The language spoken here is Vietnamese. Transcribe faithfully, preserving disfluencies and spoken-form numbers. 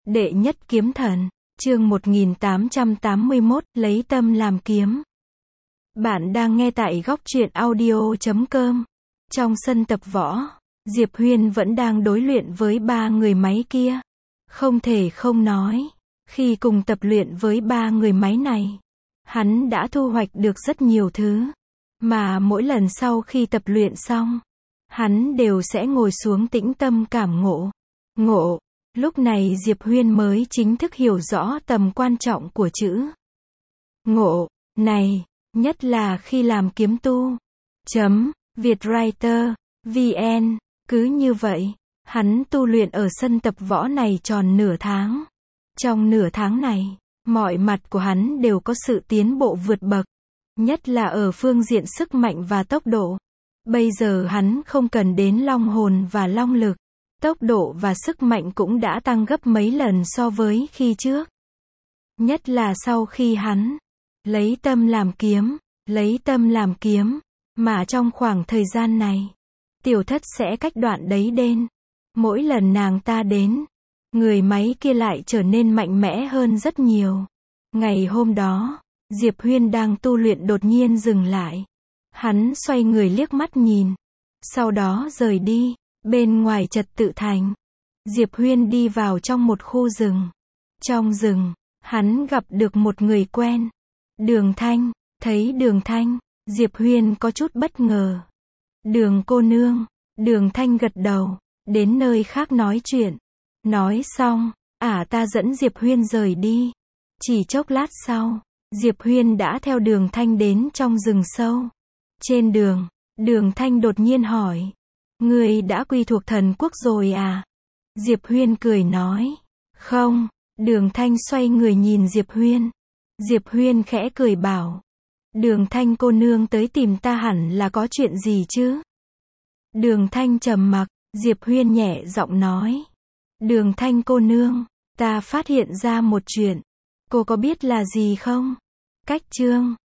Đệ nhất kiếm thần, chương một nghìn tám trăm tám mươi mốt, lấy tâm làm kiếm. Bạn đang nghe tại góc truyện audio chấm com. Trong sân tập võ, Diệp Huyên vẫn đang đối luyện với ba người máy kia. Không thể không nói, khi cùng tập luyện với ba người máy này, hắn đã thu hoạch được rất nhiều thứ. Mà mỗi lần sau khi tập luyện xong, hắn đều sẽ ngồi xuống tĩnh tâm cảm ngộ. Ngộ. Lúc này Diệp Huyên mới chính thức hiểu rõ tầm quan trọng của chữ ngộ này, nhất là khi làm kiếm tu. Chấm, Vietwriter, vn, cứ như vậy, hắn tu luyện ở sân tập võ này tròn nửa tháng. Trong nửa tháng này, mọi mặt của hắn đều có sự tiến bộ vượt bậc, nhất là ở phương diện sức mạnh và tốc độ. Bây giờ hắn không cần đến long hồn và long lực. Tốc độ và sức mạnh cũng đã tăng gấp mấy lần so với khi trước. Nhất là sau khi hắn lấy tâm làm kiếm, lấy tâm làm kiếm, mà trong khoảng thời gian này, tiểu thất sẽ cách đoạn đấy đến. Mỗi lần nàng ta đến, người máy kia lại trở nên mạnh mẽ hơn rất nhiều. Ngày hôm đó, Diệp Huyên đang tu luyện đột nhiên dừng lại. Hắn xoay người liếc mắt nhìn, sau đó rời đi. Bên ngoài trật tự thành, Diệp Huyên đi vào trong một khu rừng. Trong rừng, hắn gặp được một người quen. Đường Thanh. Thấy Đường Thanh, Diệp Huyên có chút bất ngờ. Đường cô nương. Đường Thanh gật đầu. Đến nơi khác nói chuyện. Nói xong, ả ta dẫn Diệp Huyên rời đi. Chỉ chốc lát sau, Diệp Huyên đã theo Đường Thanh đến trong rừng sâu. Trên đường, Đường Thanh đột nhiên hỏi. Ngươi đã quy thuộc thần quốc rồi à? Diệp Huyên cười nói. Không. Đường Thanh xoay người nhìn Diệp Huyên. Diệp Huyên khẽ cười bảo. Đường Thanh cô nương tới tìm ta hẳn là có chuyện gì chứ? Đường Thanh trầm mặc. Diệp Huyên nhẹ giọng nói. Đường Thanh cô nương, ta phát hiện ra một chuyện. Cô có biết là gì không? Cách chương.